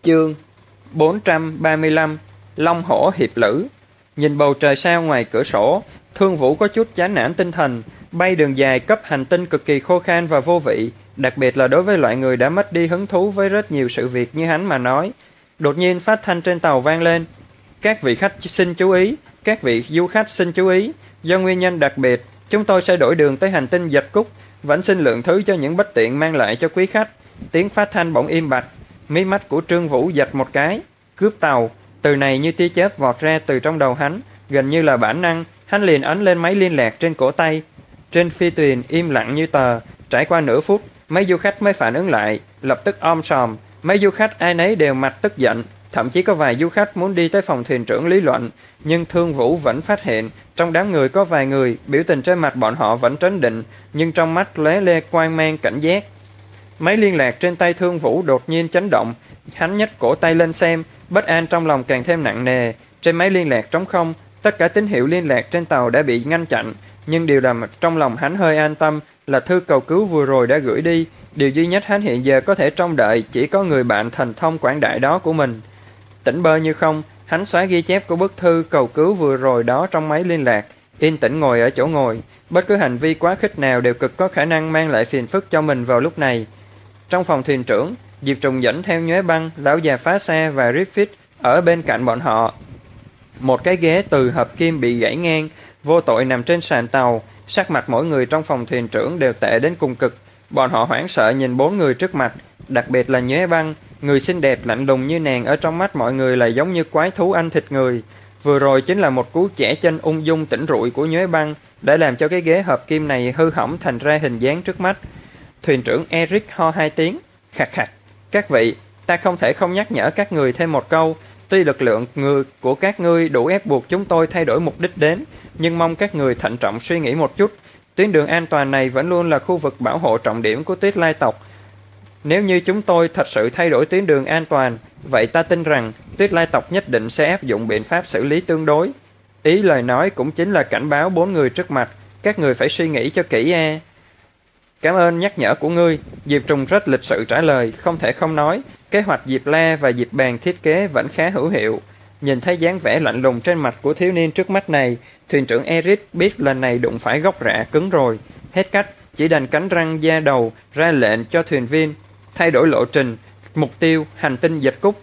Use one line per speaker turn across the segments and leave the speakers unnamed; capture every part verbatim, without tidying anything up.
Chương bốn trăm ba mươi lăm Long hổ hiệp lữ. Nhìn bầu trời sao ngoài cửa sổ, Thương Vũ có chút chán nản tinh thần. Bay đường dài cấp hành tinh cực kỳ khô khan và vô vị, đặc biệt là đối với loại người đã mất đi hứng thú với rất nhiều sự việc như hắn mà nói. Đột nhiên phát thanh trên tàu vang lên: "Các vị khách xin chú ý, các vị du khách xin chú ý, do nguyên nhân đặc biệt, chúng tôi sẽ đổi đường tới hành tinh Dịch Cúc, vẫn xin lượng thứ cho những bất tiện mang lại cho quý khách." Tiếng phát thanh bỗng im bặt, mí mắt của Trương Vũ giật một cái. Cướp tàu, từ này như tia chớp vọt ra từ trong đầu hắn, gần như là bản năng, hắn liền ấn lên máy liên lạc trên cổ tay. Trên phi thuyền im lặng như tờ, trải qua nửa phút, mấy du khách mới phản ứng lại, lập tức om sòm. Mấy du khách ai nấy đều mặt tức giận, thậm chí có vài du khách muốn đi tới phòng thuyền trưởng lý luận, nhưng Thương Vũ vẫn phát hiện trong đám người có vài người, biểu tình trên mặt bọn họ vẫn trấn định, nhưng trong mắt lóe lê quang mang cảnh giác. Máy liên lạc trên tay Thương Vũ đột nhiên chấn động, hắn nhấc cổ tay lên xem, bất an trong lòng càng thêm nặng nề. Trên máy liên lạc trống không, tất cả tín hiệu liên lạc trên tàu đã bị ngăn chặn, nhưng điều làm trong lòng hắn hơi an tâm là thư cầu cứu vừa rồi đã gửi đi. Điều duy nhất hắn hiện giờ có thể trông đợi chỉ có người bạn thần thông quảng đại đó của mình. Tỉnh bơ như không, hắn xóa ghi chép của bức thư cầu cứu vừa rồi đó trong máy liên lạc, yên tĩnh ngồi ở chỗ ngồi. Bất cứ hành vi quá khích nào đều cực có khả năng mang lại phiền phức cho mình vào lúc này. Trong phòng thuyền trưởng, Diệp Trùng dẫn theo Nhoế Băng, lão già phá xe và Griffith ở bên cạnh bọn họ. Một cái ghế từ hợp kim bị gãy ngang, vô tội nằm trên sàn tàu. Sắc mặt mỗi người trong phòng thuyền trưởng đều tệ đến cùng cực. Bọn họ hoảng sợ nhìn bốn người trước mặt, đặc biệt là Nhoế Băng, người xinh đẹp lạnh lùng như nàng ở trong mắt mọi người là giống như quái thú ăn thịt người. Vừa rồi chính là một cú chẻ chân ung dung tỉnh rụi của Nhoế Băng đã làm cho cái ghế hợp kim này hư hỏng thành ra hình dáng trước mắt. Thuyền trưởng Eric ho hai tiếng, khạc khạc: "Các vị, ta không thể không nhắc nhở các người thêm một câu. Tuy lực lượng người của các ngươi đủ ép buộc chúng tôi thay đổi mục đích đến, nhưng mong các người thận trọng suy nghĩ một chút. Tuyến đường an toàn này vẫn luôn là khu vực bảo hộ trọng điểm của Tuyết Lai tộc. Nếu như chúng tôi thật sự thay đổi tuyến đường an toàn, vậy ta tin rằng Tuyết Lai tộc nhất định sẽ áp dụng biện pháp xử lý tương đối." Ý lời nói cũng chính là cảnh báo bốn người trước mặt, các người phải suy nghĩ cho kỹ a. "Cảm ơn nhắc nhở của ngươi," Diệp Trùng rất lịch sự trả lời, không thể không nói, kế hoạch Diệp La và Diệp Bàn thiết kế vẫn khá hữu hiệu. Nhìn thấy dáng vẻ lạnh lùng trên mặt của thiếu niên trước mắt này, thuyền trưởng Eric biết lần này đụng phải gốc rạ cứng rồi. Hết cách, chỉ đành cắn răng da đầu, ra lệnh cho thuyền viên thay đổi lộ trình, mục tiêu hành tinh Dịch Cúc.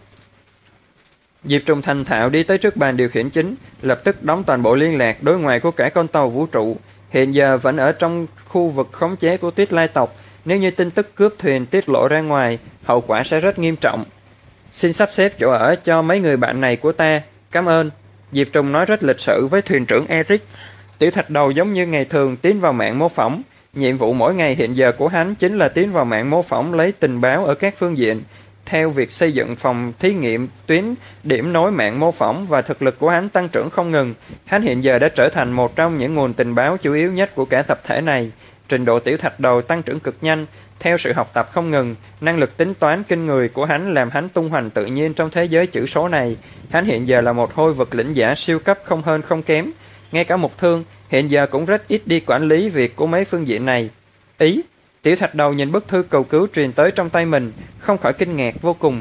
Diệp Trùng thành thạo đi tới trước bàn điều khiển chính, lập tức đóng toàn bộ liên lạc đối ngoại của cả con tàu vũ trụ. Hiện giờ vẫn ở trong khu vực khống chế của Tuyết Lai tộc, nếu như tin tức cướp thuyền tiết lộ ra ngoài, hậu quả sẽ rất nghiêm trọng. "Xin sắp xếp chỗ ở cho mấy người bạn này của ta, cảm ơn." Diệp Trùng nói rất lịch sự với thuyền trưởng Eric. Tiểu Thạch Đầu giống như ngày thường tiến vào mạng mô phỏng. Nhiệm vụ mỗi ngày hiện giờ của hắn chính là tiến vào mạng mô phỏng lấy tình báo ở các phương diện. Theo việc xây dựng phòng thí nghiệm tuyến điểm nối mạng mô phỏng và thực lực của hắn tăng trưởng không ngừng, hắn hiện giờ đã trở thành một trong những nguồn tình báo chủ yếu nhất của cả tập thể này. Trình độ Tiểu Thạch Đầu tăng trưởng cực nhanh, theo sự học tập không ngừng, năng lực tính toán kinh người của hắn làm hắn tung hoành tự nhiên trong thế giới chữ số này. Hắn hiện giờ là một hôi vực lĩnh giả siêu cấp không hơn không kém. Ngay cả Mục Thương hiện giờ cũng rất ít đi quản lý việc của mấy phương diện này. Ý Tiểu Thạch Đầu nhìn bức thư cầu cứu truyền tới trong tay mình, không khỏi kinh ngạc vô cùng.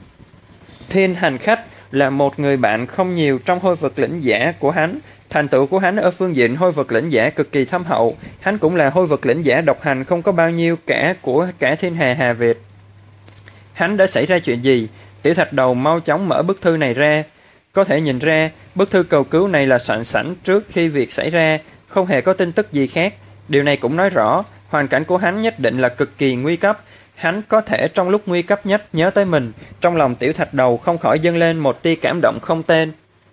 Thiên Hành Khách là một người bạn không nhiều trong hôi vực lĩnh giả của hắn. Thành tựu của hắn ở phương diện hôi vực lĩnh giả cực kỳ thâm hậu. Hắn cũng là hôi vực lĩnh giả độc hành không có bao nhiêu cả của cả thiên hà Hà Việt. Hắn đã xảy ra chuyện gì? Tiểu Thạch Đầu mau chóng mở bức thư này ra. Có thể nhìn ra, bức thư cầu cứu này là soạn sẵn trước khi việc xảy ra, không hề có tin tức gì khác. Điều này cũng nói rõ, hoàn cảnh của hắn nhất định là cực kỳ nguy cấp. Hắn có thể trong lúc nguy cấp nhất nhớ tới mình. Trong lòng Tiểu Thạch Đầu không khỏi dâng lên một tia cảm động không tên.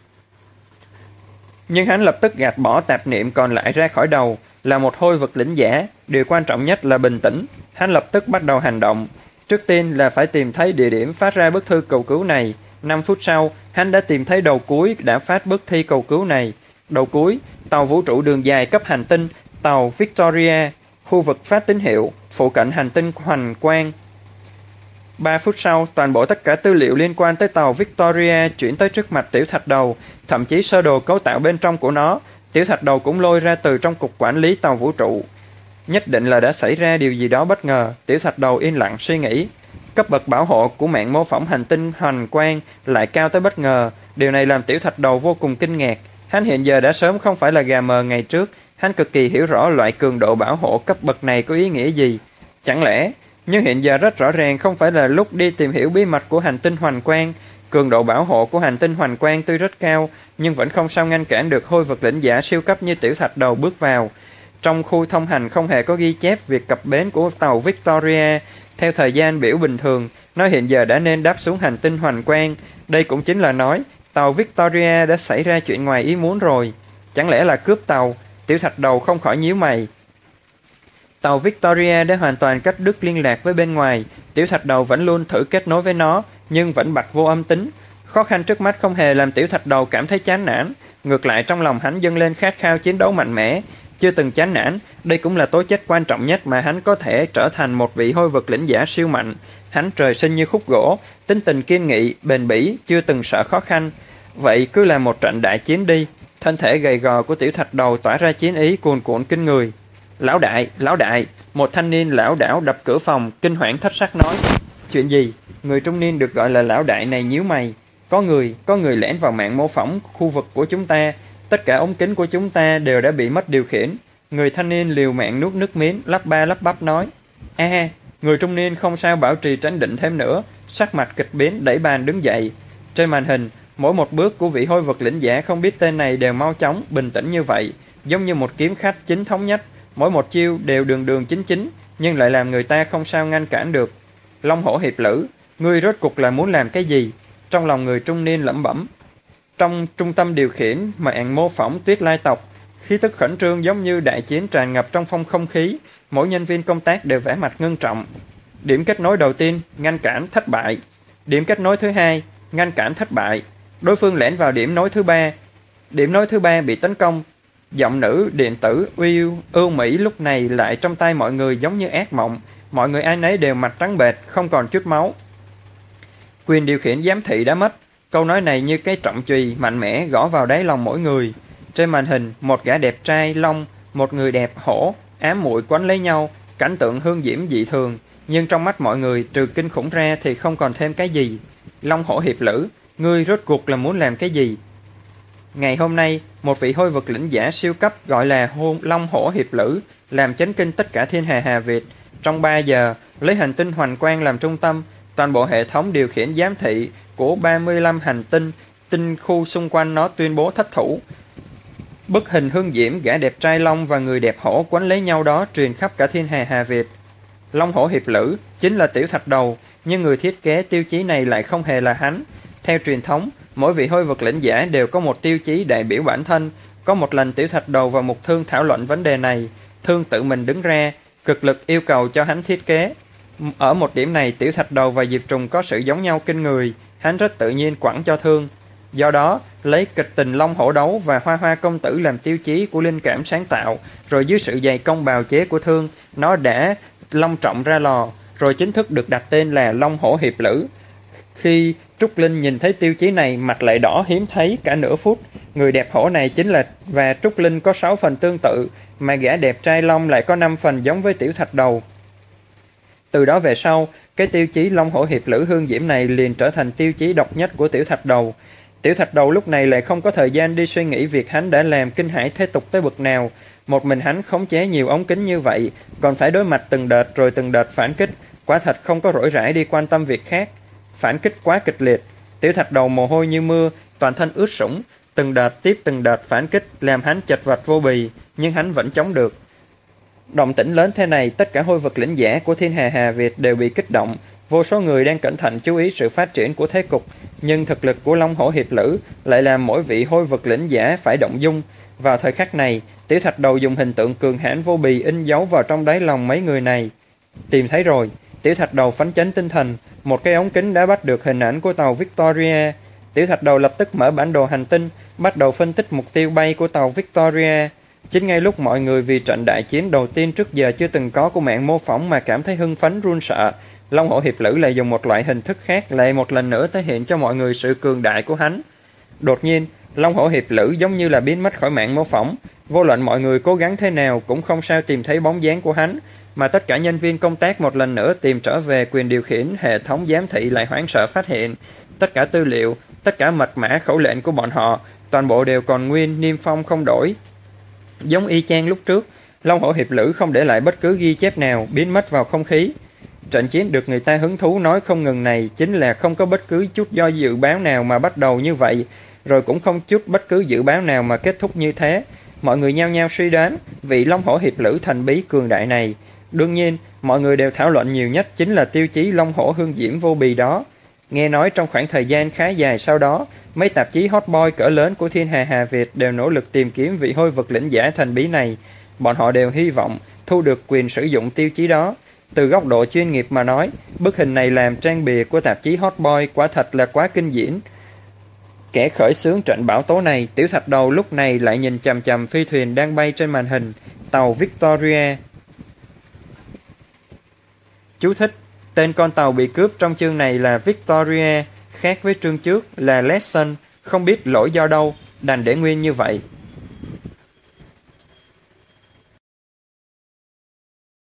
Nhưng hắn lập tức gạt bỏ tạp niệm còn lại ra khỏi đầu. Là một hôi vực lĩnh giả, điều quan trọng nhất là bình tĩnh. Hắn lập tức bắt đầu hành động. Trước tiên là phải tìm thấy địa điểm phát ra bức thư cầu cứu này. Năm phút sau, hắn đã tìm thấy đầu cuối đã phát bức thi cầu cứu này. Đầu cuối, tàu vũ trụ đường dài cấp hành tinh, tàu Victoria, khu vực phát tín hiệu, phụ cận hành tinh Hoành Quang. Ba phút sau, toàn bộ tất cả tư liệu liên quan tới tàu Victoria chuyển tới trước mặt Tiểu Thạch Đầu, thậm chí sơ đồ cấu tạo bên trong của nó, Tiểu Thạch Đầu cũng lôi ra từ trong cục quản lý tàu vũ trụ. Nhất định là đã xảy ra điều gì đó bất ngờ, Tiểu Thạch Đầu yên lặng suy nghĩ. Cấp cấp bậc bảo hộ của mạng mô phỏng hành tinh hoành quang lại cao tới bất ngờ. Điều này làm Tiểu Thạch Đầu vô cùng kinh ngạc. Hắn hiện giờ đã sớm không phải là gà mờ ngày trước. Hắn cực kỳ hiểu rõ loại cường độ bảo hộ cấp bậc này có ý nghĩa gì. Chẳng lẽ, nhưng hiện giờ rất rõ ràng không phải là lúc đi tìm hiểu bí mật của hành tinh hoành quang. Cường độ bảo hộ của hành tinh hoành quang tuy rất cao, nhưng vẫn không sao ngăn cản được hôi vật lĩnh giả siêu cấp như Tiểu Thạch Đầu bước vào. Trong khu thông hành không hề có ghi chép việc cập bến của tàu Victoria theo thời gian biểu bình thường. Nó hiện giờ đã nên đáp xuống hành tinh hoành quang. Đây cũng chính là nói tàu Victoria đã xảy ra chuyện ngoài ý muốn rồi. Chẳng lẽ là cướp tàu? Tiểu Thạch Đầu không khỏi nhíu mày. Tàu Victoria đã hoàn toàn cắt đứt liên lạc với bên ngoài. Tiểu Thạch Đầu vẫn luôn thử kết nối với nó, nhưng vẫn bật vô âm tính. Khó khăn trước mắt không hề làm Tiểu Thạch Đầu cảm thấy chán nản. Ngược lại trong lòng hắn dâng lên khát khao chiến đấu mạnh mẽ. Chưa từng chán nản, đây cũng là tố chất quan trọng nhất mà hắn có thể trở thành một vị hôi vật lĩnh giả siêu mạnh. Hắn trời sinh như khúc gỗ, tính tình kiên nghị, bền bỉ, chưa từng sợ khó khăn. Vậy cứ làm một trận đại chiến đi. Thân thể gầy gò của Tiểu Thạch Đầu tỏa ra chiến ý cuồn cuộn kinh người. Lão đại, lão đại, một thanh niên lão đảo đập cửa phòng, kinh hoảng thất sắc nói. Chuyện gì? Người trung niên được gọi là lão đại này nhíu mày. Có người, có người lẻn vào mạng mô phỏng khu vực của chúng ta. Tất cả ống kính của chúng ta đều đã bị mất điều khiển. Người thanh niên liều mạng nuốt nước miếng, lắp ba lắp bắp nói. A, à, người trung niên không sao bảo trì trấn định thêm nữa, sắc mặt kịch biến đẩy bàn đứng dậy. Trên màn hình, mỗi một bước của vị hôi vật lĩnh giả không biết tên này đều mau chóng, bình tĩnh như vậy, giống như một kiếm khách chính thống nhất. Mỗi một chiêu đều đường đường chính chính, nhưng lại làm người ta không sao ngăn cản được. Long hổ hiệp lữ, ngươi rốt cuộc là muốn làm cái gì? Trong lòng người trung niên lẩm bẩm. Trong trung tâm điều khiển mạng mô phỏng Tuyết Lai tộc, khí tức khẩn trương giống như đại chiến tràn ngập trong phong không khí. Mỗi nhân viên công tác đều vẻ mặt ngưng trọng. Điểm kết nối đầu tiên, ngăn cản thất bại. Điểm kết nối thứ hai, ngăn cản thất bại. Đối phương lẻn vào điểm nối thứ ba. Điểm nối thứ ba bị tấn công. Giọng nữ điện tử uy ưu mỹ lúc này lại trong tay mọi người giống như ác mộng. Mọi người ai nấy đều mặt trắng bệch, không còn chút máu. Quyền điều khiển giám thị đã mất. Câu nói này như cái trọng chùy mạnh mẽ gõ vào đáy lòng mỗi người. Trên màn hình, một gã đẹp trai long, một người đẹp hổ, ám muội quấn lấy nhau, cảnh tượng hương diễm dị thường, nhưng trong mắt mọi người trừ kinh khủng ra thì không còn thêm cái gì. Long hổ hiệp lữ, ngươi rốt cuộc là muốn làm cái gì? Ngày hôm nay, một vị hôi vật lĩnh giả siêu cấp gọi là hôn Long hổ hiệp lữ làm chấn kinh tất cả thiên hà Hà Việt. Trong ba giờ, lấy hành tinh hoành quang làm trung tâm, toàn bộ hệ thống điều khiển giám thị của ba mươi lăm hành tinh, tinh khu xung quanh nó tuyên bố thất thủ. Bức hình hương diễm gã đẹp trai long và người đẹp hổ quấn lấy nhau đó truyền khắp cả thiên hà Hà Việt. Long hổ hiệp lữ chính là Tiểu Thạch Đầu, nhưng người thiết kế tiêu chí này lại không hề là hắn. Theo truyền thống, mỗi vị hôi vật lĩnh giả đều có một tiêu chí đại biểu bản thân. Có một lần Tiểu Thạch Đầu và Mục Thương thảo luận vấn đề này, Thương tự mình đứng ra, cực lực yêu cầu cho hắn thiết kế. Ở một điểm này, Tiểu Thạch Đầu và Diệp Trùng có sự giống nhau kinh người, hắn rất tự nhiên quẳng cho Thương. Do đó, lấy kịch tình Long hổ đấu và Hoa Hoa công tử làm tiêu chí của linh cảm sáng tạo, rồi dưới sự dày công bào chế của Thương, nó đã long trọng ra lò, rồi chính thức được đặt tên là Long hổ hiệp lữ. Khi Trúc Linh nhìn thấy tiêu chí này, mặt lại đỏ hiếm thấy cả nửa phút. Người đẹp hổ này chính là và Trúc Linh có sáu phần tương tự, mà gã đẹp trai Long lại có năm phần giống với Tiểu Thạch Đầu. Từ đó về sau, cái tiêu chí Long hổ hiệp lữ hương diễm này liền trở thành tiêu chí độc nhất của Tiểu Thạch Đầu. Tiểu Thạch Đầu lúc này lại không có thời gian đi suy nghĩ việc hắn đã làm kinh hãi thế tục tới bậc nào. Một mình hắn khống chế nhiều ống kính như vậy, còn phải đối mặt từng đợt rồi từng đợt phản kích, quả thật không có rỗi rãi đi quan tâm việc khác. Phản kích quá kịch liệt, Tiểu Thạch Đầu mồ hôi như mưa, toàn thân ướt sũng, từng đợt tiếp từng đợt phản kích làm hắn chật vật vô bì, nhưng hắn vẫn chống được. Động tĩnh lớn thế này, tất cả hôi vật lĩnh giả của thiên hà Hà Việt đều bị kích động. Vô số người đang cẩn thận chú ý sự phát triển của thế cục, nhưng thực lực của Long hổ hiệp lữ lại làm mỗi vị hôi vật lĩnh giả phải động dung. Vào thời khắc này, Tiểu Thạch Đầu dùng hình tượng cường hãn vô bì in dấu vào trong đáy lòng mấy người này. Tìm thấy rồi, Tiểu Thạch Đầu phấn chấn tinh thần, một cái ống kính đã bắt được hình ảnh của tàu Victoria. Tiểu Thạch Đầu lập tức mở bản đồ hành tinh, bắt đầu phân tích mục tiêu bay của tàu Victoria. Chính ngay lúc mọi người vì trận đại chiến đầu tiên trước giờ chưa từng có của mạng mô phỏng mà cảm thấy hưng phấn run sợ, Long hổ hiệp lữ lại dùng một loại hình thức khác lại một lần nữa thể hiện cho mọi người sự cường đại của hắn. Đột nhiên, Long hổ hiệp lữ giống như là biến mất khỏi mạng mô phỏng, vô luận mọi người cố gắng thế nào cũng không sao tìm thấy bóng dáng của hắn. mà tất cả nhân viên công tác một lần nữa tìm trở về quyền điều khiển, hệ thống giám thị lại hoảng sợ phát hiện tất cả tư liệu, tất cả mật mã khẩu lệnh của bọn họ, toàn bộ đều còn nguyên, niêm phong không đổi. Giống y chang lúc trước, Long Hổ Hiệp Lữ không để lại bất cứ ghi chép nào, biến mất vào không khí. Trận chiến được người ta hứng thú nói không ngừng này chính là không có bất cứ chút do dự báo nào mà bắt đầu như vậy, rồi cũng không chút bất cứ dự báo nào mà kết thúc như thế. Mọi người nhao nhao suy đoán vị Long Hổ Hiệp Lữ thần bí cường đại này. Đương nhiên, mọi người đều thảo luận nhiều nhất chính là tiêu chí Long Hổ hương diễm vô bì đó. Nghe nói trong khoảng thời gian khá dài sau đó, mấy tạp chí hot boy cỡ lớn của thiên hà Hà Việt đều nỗ lực tìm kiếm vị hôi vực lĩnh giả thần bí này. Bọn họ đều hy vọng thu được quyền sử dụng tiêu chí đó. Từ góc độ chuyên nghiệp mà nói, bức hình này làm trang bìa của tạp chí hot boy quả thật là quá kinh diễn. Kẻ khởi xướng trận bão tố này, Tiểu Thạch Đầu lúc này lại nhìn chằm chằm phi thuyền đang bay trên màn hình, tàu Victoria. Chú thích: tên con tàu bị cướp trong chương này là Victoria, khác với chương trước là Lesson, không biết lỗi do đâu, đành để nguyên như vậy.